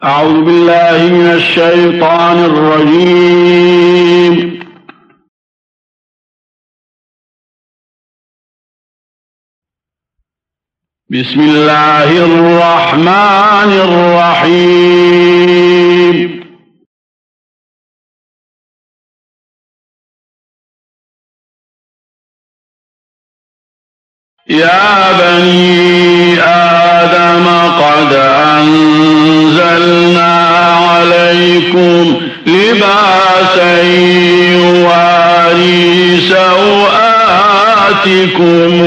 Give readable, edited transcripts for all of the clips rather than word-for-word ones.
أعوذ بالله من الشيطان الرجيم. بسم الله الرحمن الرحيم. يا بني آدم قد أنزلنا عليكم لباسا يواري سوآتكم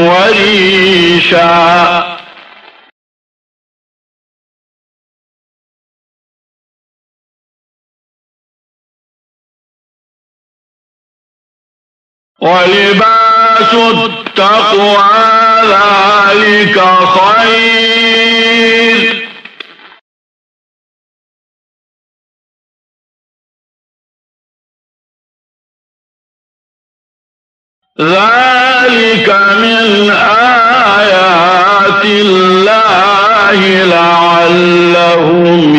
وريشا ولباس التقوى ذلك خير ذلك من آيات الله لعلهم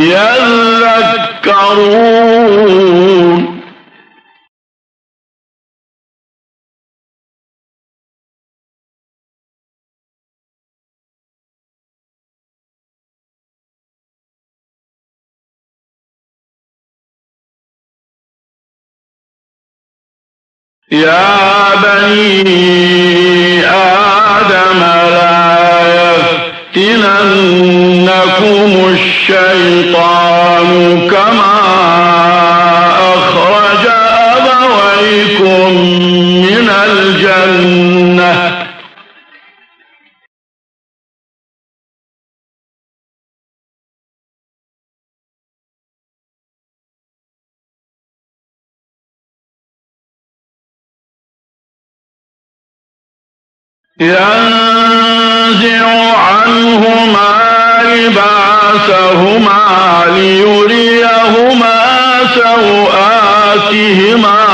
يذكرون. يا بني آدم لا يفتننكم الشيطان كما أخرج أبويكم من الجنة ينزع عنهما لباسهما ليريهما سوآتهما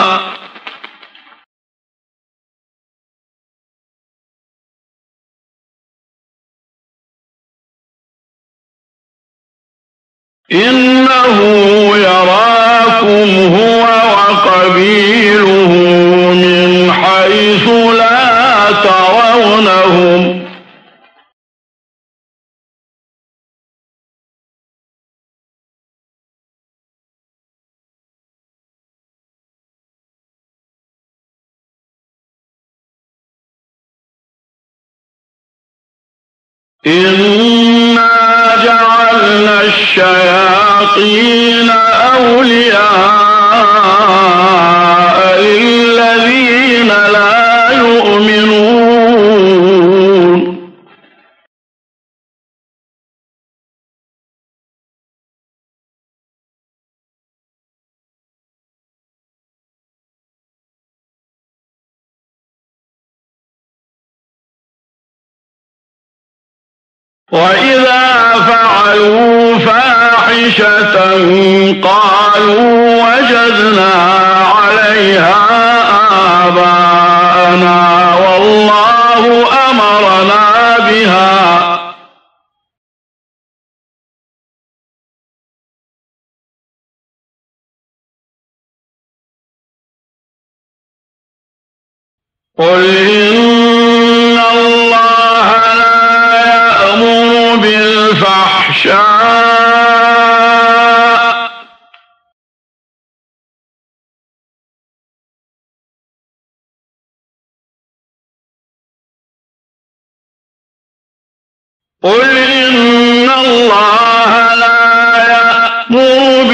إنه يراكم هو وقبيله من حيث لا ترونهم إنا جعلنا الشياطين أولياء للذين لا يؤمنون. وإذا فعلوا فاحشة قالوا وجدنا عليها آباءنا والله أمرنا بها قل إن الله لا يأمر بالفحشاء قل إن الله لا يأمر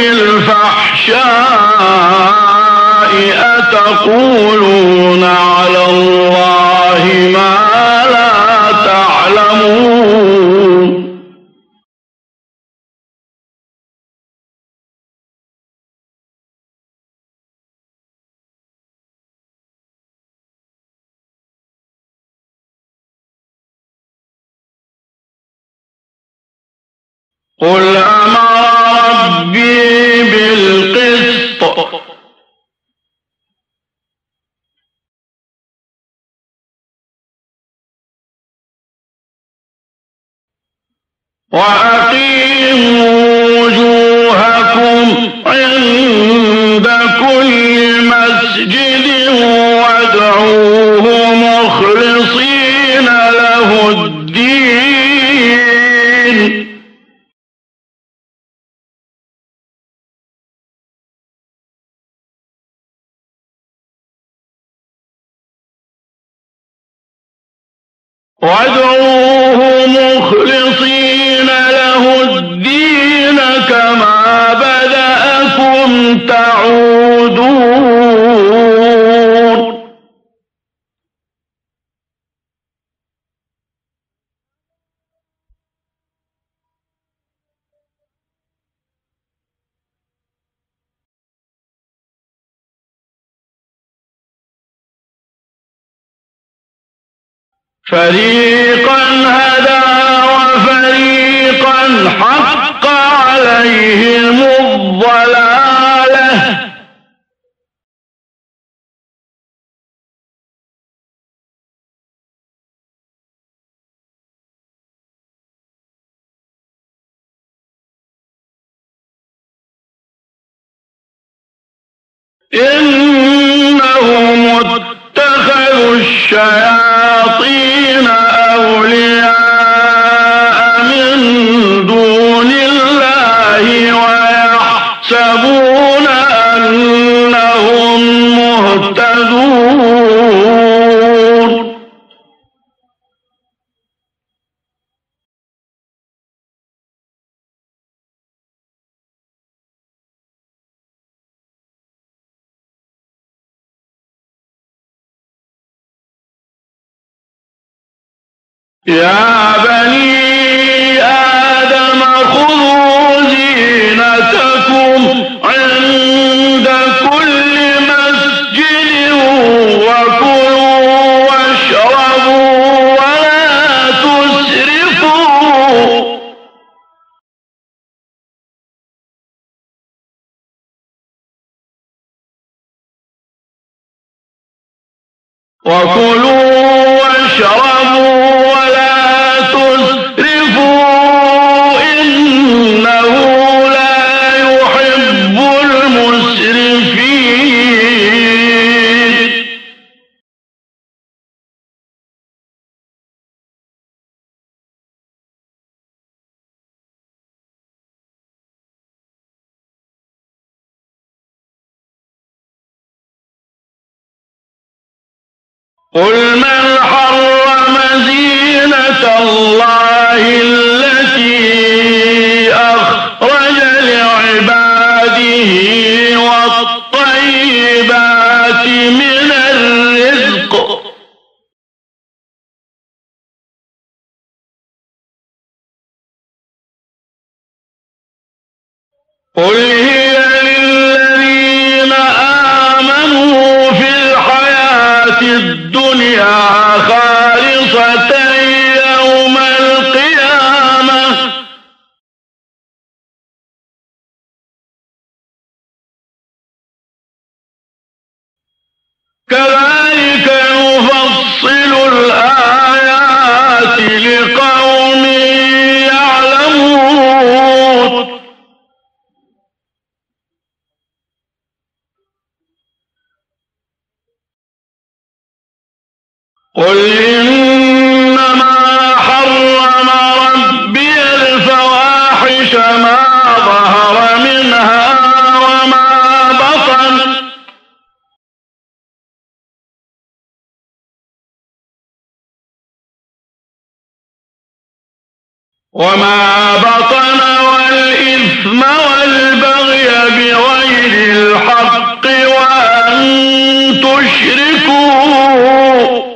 بالفحشاء أتقولون على الله ما لا تعلمون. قل أمر ربي بالقسط وأقيموا وادعوه مخلصين له الدين كما بدأكم تعودون فريقا هدى وفريقا حق عليهم الضلالة إنهم اتخذوا الشياطين أولياء من دون الله ويحسبون أنهم مهتدون يا بني آدم خذوا زينتكم عند كل مسجد وكلوا واشربوا ولا تسرفوا إنه لا يحب المسرفين قل من حرم زينة الله التي أخرج لعباده والطيبات من الرزق قل هي للذين آمنوا في الحياة الدنيا خالصة يوم القيامة كذلك نفصل الآيات لقوم يعلمون قل إنما حرم ربي الفواحش ما ظهر منها وما بطن والإثم والبغي بغير الحق وأن تشركوا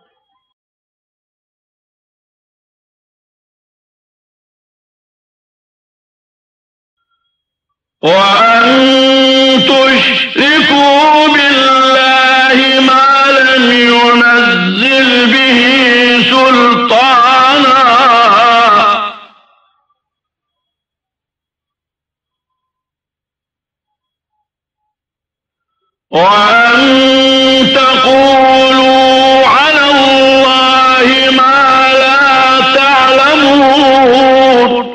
بالله ما لم ينزل به سلطانا وأن تقولوا على الله ما لا تعلمون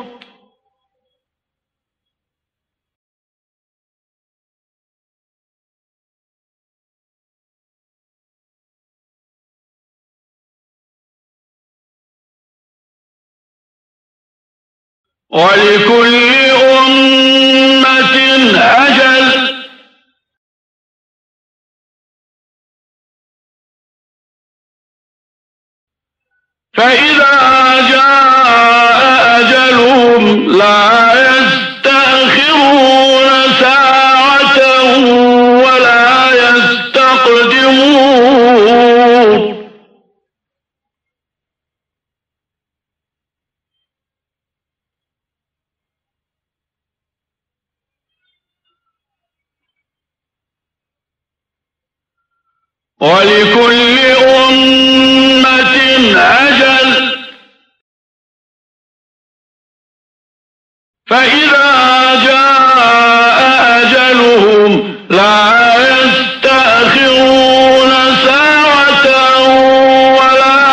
ولكل أمة أجل ولكل أمة أجل فإذا جاء أجلهم لا يستأخرون ساعة ولا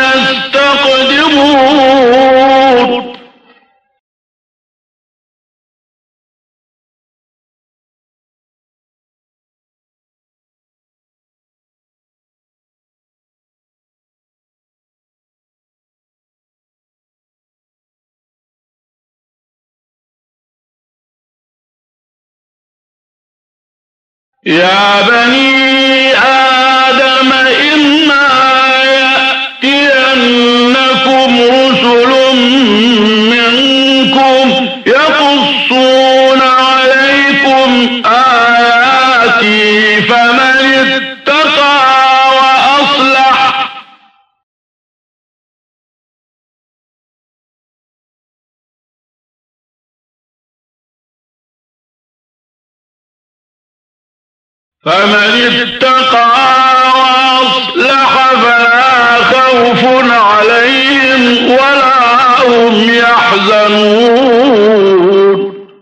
يستقدمون يا بني آدم إما يأتينكم رسل منكم يقصون عليكم آياتي فمن اتقى وأصلح فلا خوف عليهم ولا هم يحزنون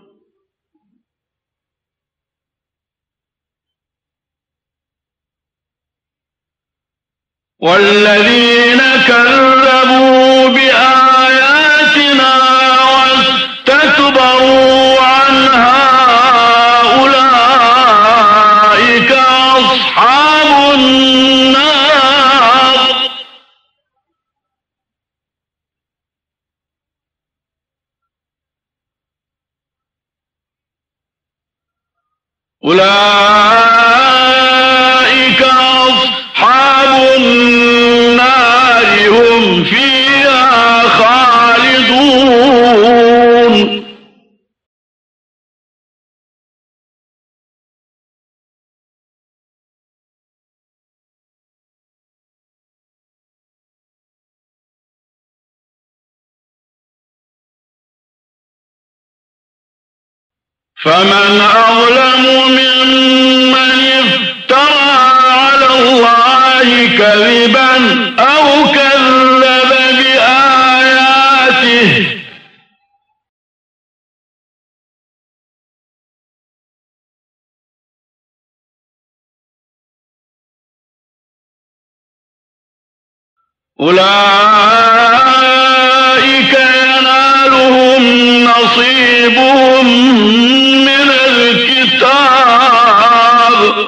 والذين كذبوا بآياتنا واستكبروا عنها أولئك أصحاب النار هم فيها خالدون فمن أظلم ممن افترى على الله كذبا أو كذب بآياته أولئك ينالهم نصيبهم من الكتاب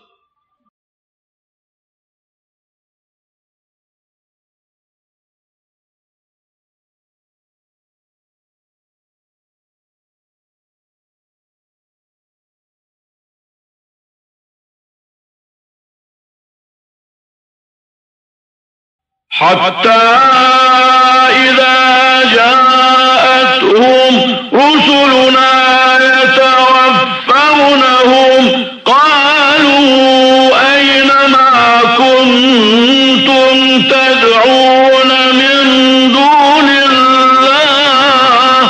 حتى إذا جاءتهم رسلنا يتوفونهم قالوا أين ما كنتم تدعون من دون الله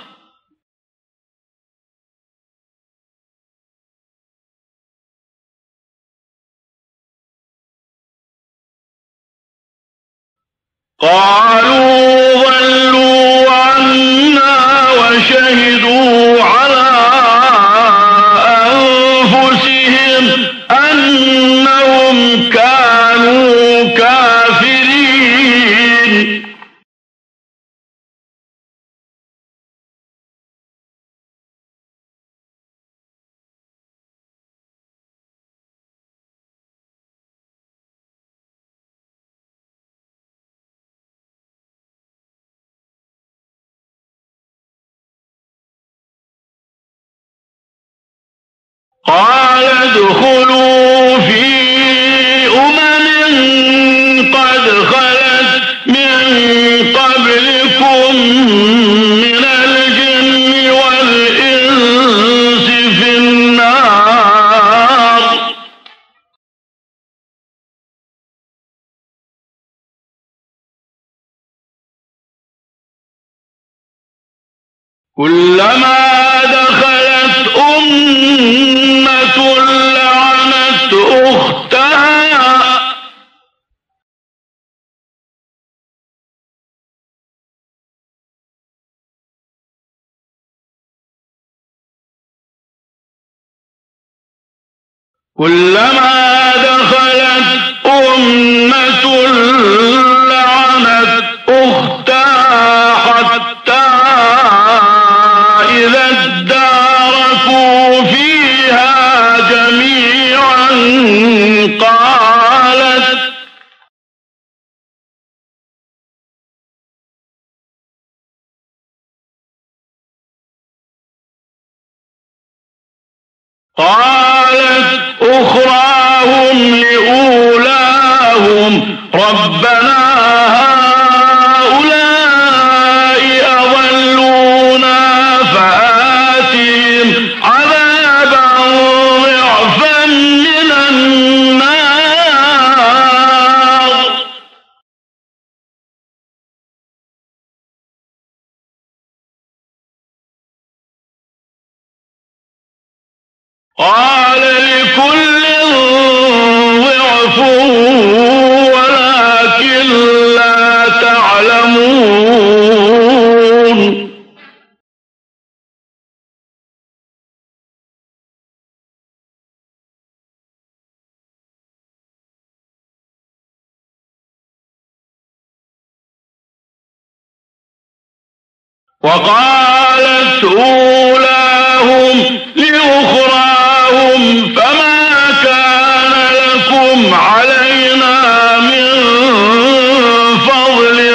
قالوا ضلوا عنا وشهدوا على أنفسهم أنهم كانوا كافرين قال ادخلوا في قد خلت من قبلكم من الجن والإنس في النار كلما دخلت أمة لعنت أختها كلما دخلت أمة لعنت أختها حتى إذا اداركوا فيها جميعا قالت أخراهم لأولاهم ربنا هؤلاء أضلونا فآتهم عذابا ضعفا من النار. قال لكل ضعف ولكن لا تعلمون. وقالت أولاهم لأخراهم فما كان لكم علينا من فضل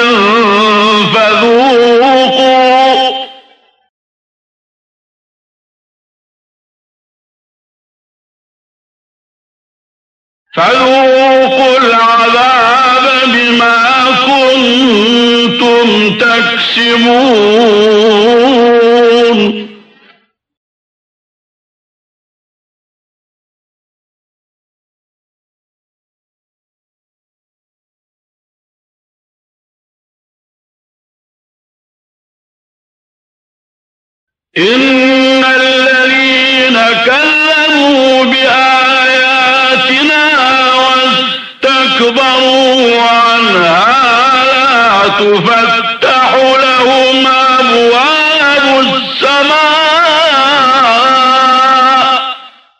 فذوقوا العذاب بما كنتم تكسبون. إن الذين كذبوا بآياتنا واستكبروا عنها لا تفتح لهم أبواب السماء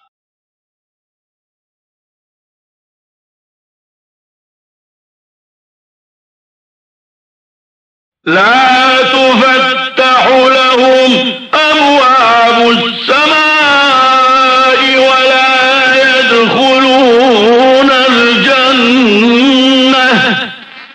لا تفتح لهم أبواب السماء ولا يدخلون الجنة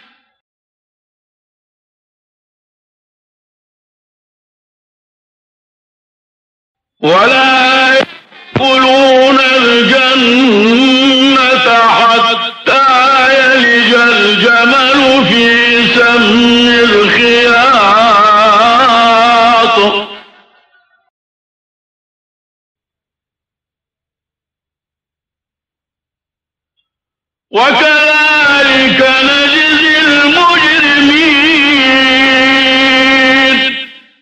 حتى يلج الجمل في سم الخياط. وكذلك نجزي المجرمين.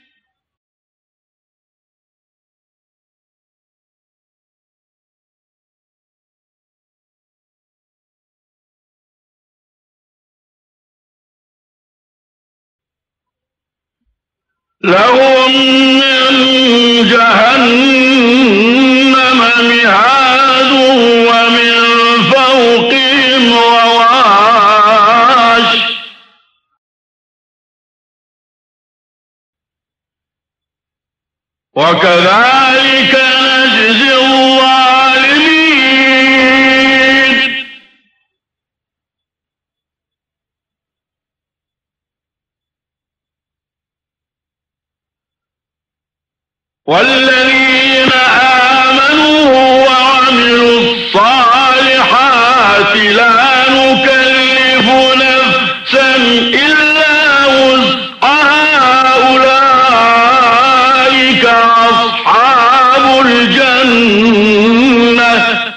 لهم من جهنم مهاد ومن فوقهم غواش وكذلك نجزي الظالمين. والذين آمنوا وعملوا الصالحات لا نكلف نفسا إلا وسعها أولئك أصحاب الجنة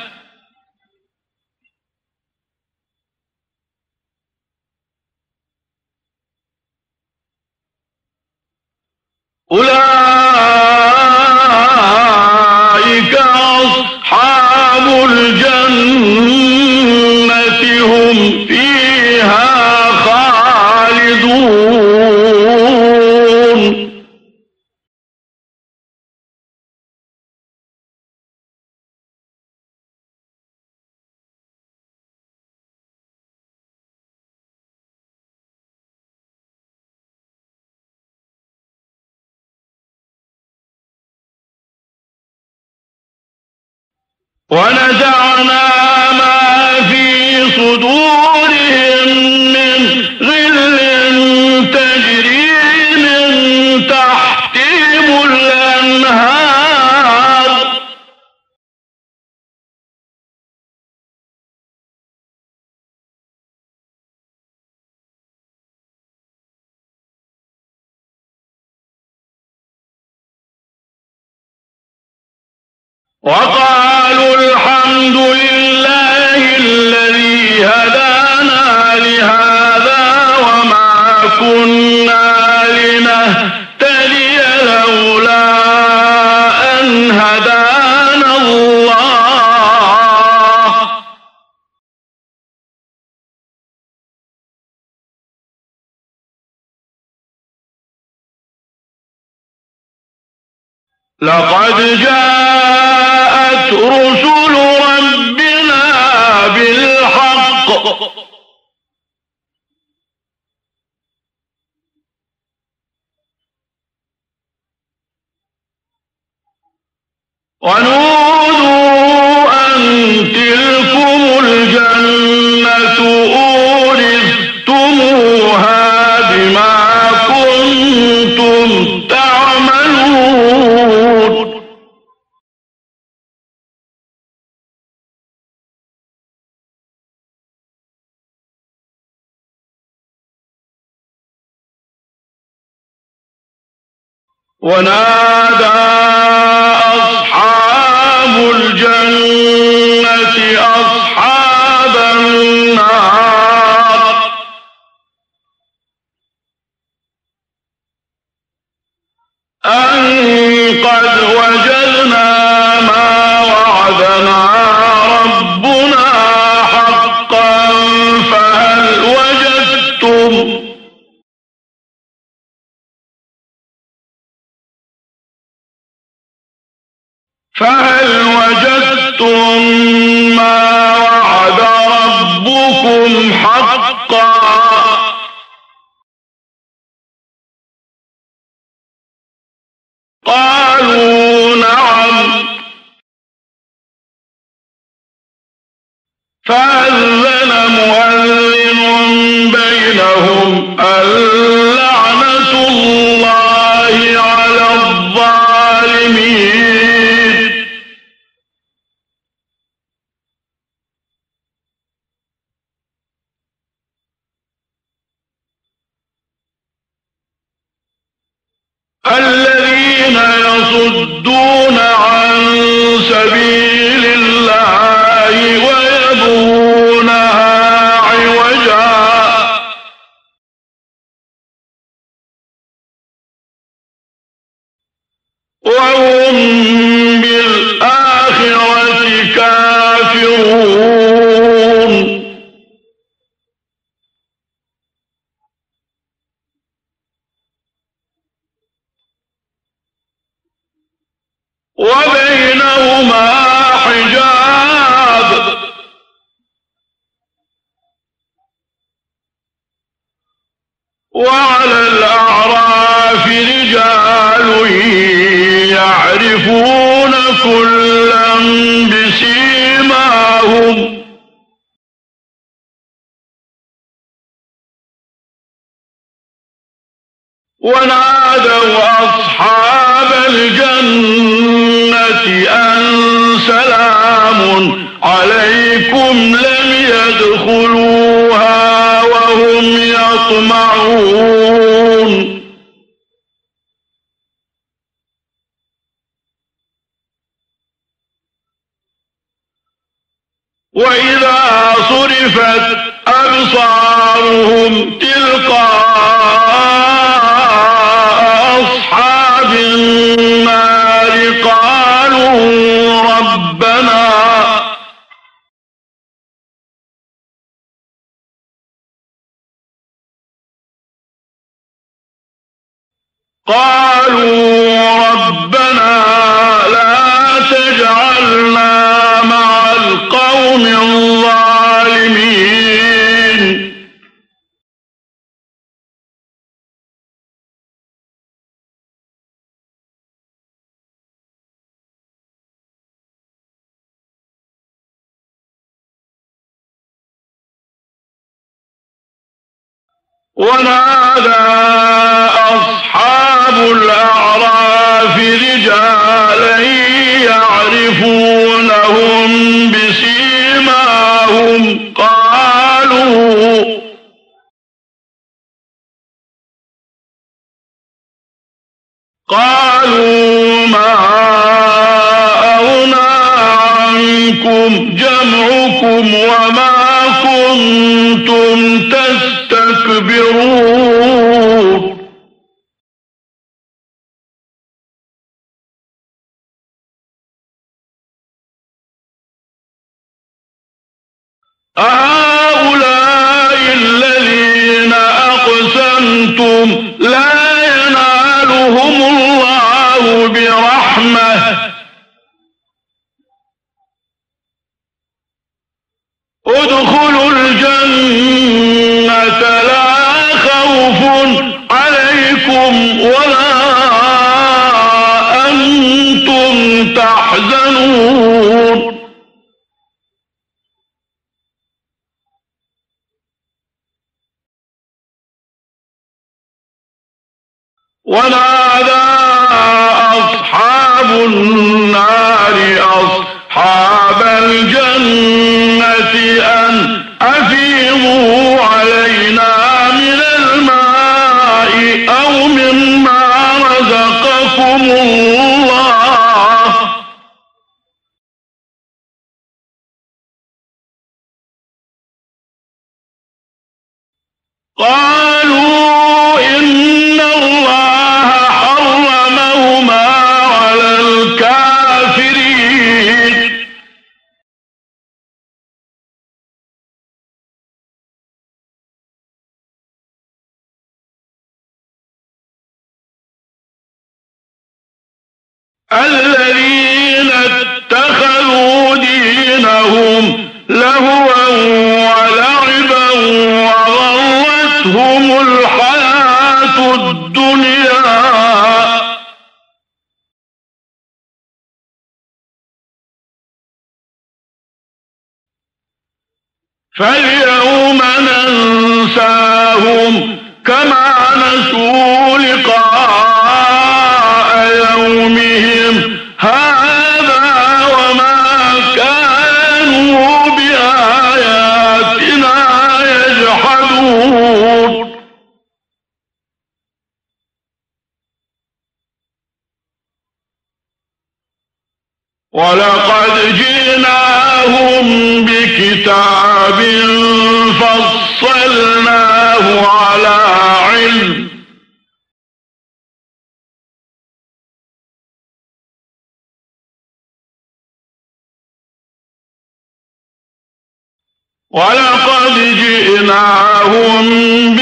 ونزعنا ما في صدورهم من غل تجري من تحتهم الأنهار وقالوا الحمد لله الذي هدانا لهذا وما كنا لنهتدي لولا أن هدانا الله لقد جاءت رسل ربنا بالحق ونودوا أن تلكم الجنة أورثتموها بما كنتم تعملون ونادى أصحاب الجنة أصحاب النار أن قد وجدنا ما وعدنا ربنا حقا فهل وجدتم ما وعد ربكم حقا قالوا نعم فأذن مؤذن بينهم اللعنة الله على الظالمين الذين يصدون عن سبيل الله ويبغونها عوجا وهم بالآخرة كافرون وبينهما حجاب وعلى الأعراف رجال يعرفون كلا بسيماهم ونادوا أصحاب الجنة أن سلام عليكم لم يدخلوها وهم يطمعون وإذا صرفت أبصارهم تلقاء أصحاب النار قالوا ربنا لا تجعلنا مع القوم الظالمين ونادى أصحاب الأعراف رجالا يعرفونهم بسيماهم قالوا ما أغنى عنكم جمعكم وما كنتم تستكبرون أهؤلاء الذين أقسمتم لا ينالهم الله برحمة ادخلوا الجنة لا خوف عليكم ولا أنتم تحزنون ونادى أصحاب النار أصحاب الجنة أن أفيضوا علينا من الماء أو مما رزقكم الله قالوا إن الله حرمهما على الكافرين الذين اتخذوا دينهم لهوا ولعبا وغرتهم الحياة الدنيا فاليوم ننساهم كما نسوا لقاء يومهم هذا وما كانوا بآياتنا يجحدون ولقد جئناهم بكتاب فصلناه على علم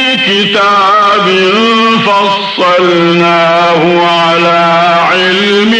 فصلناه على علم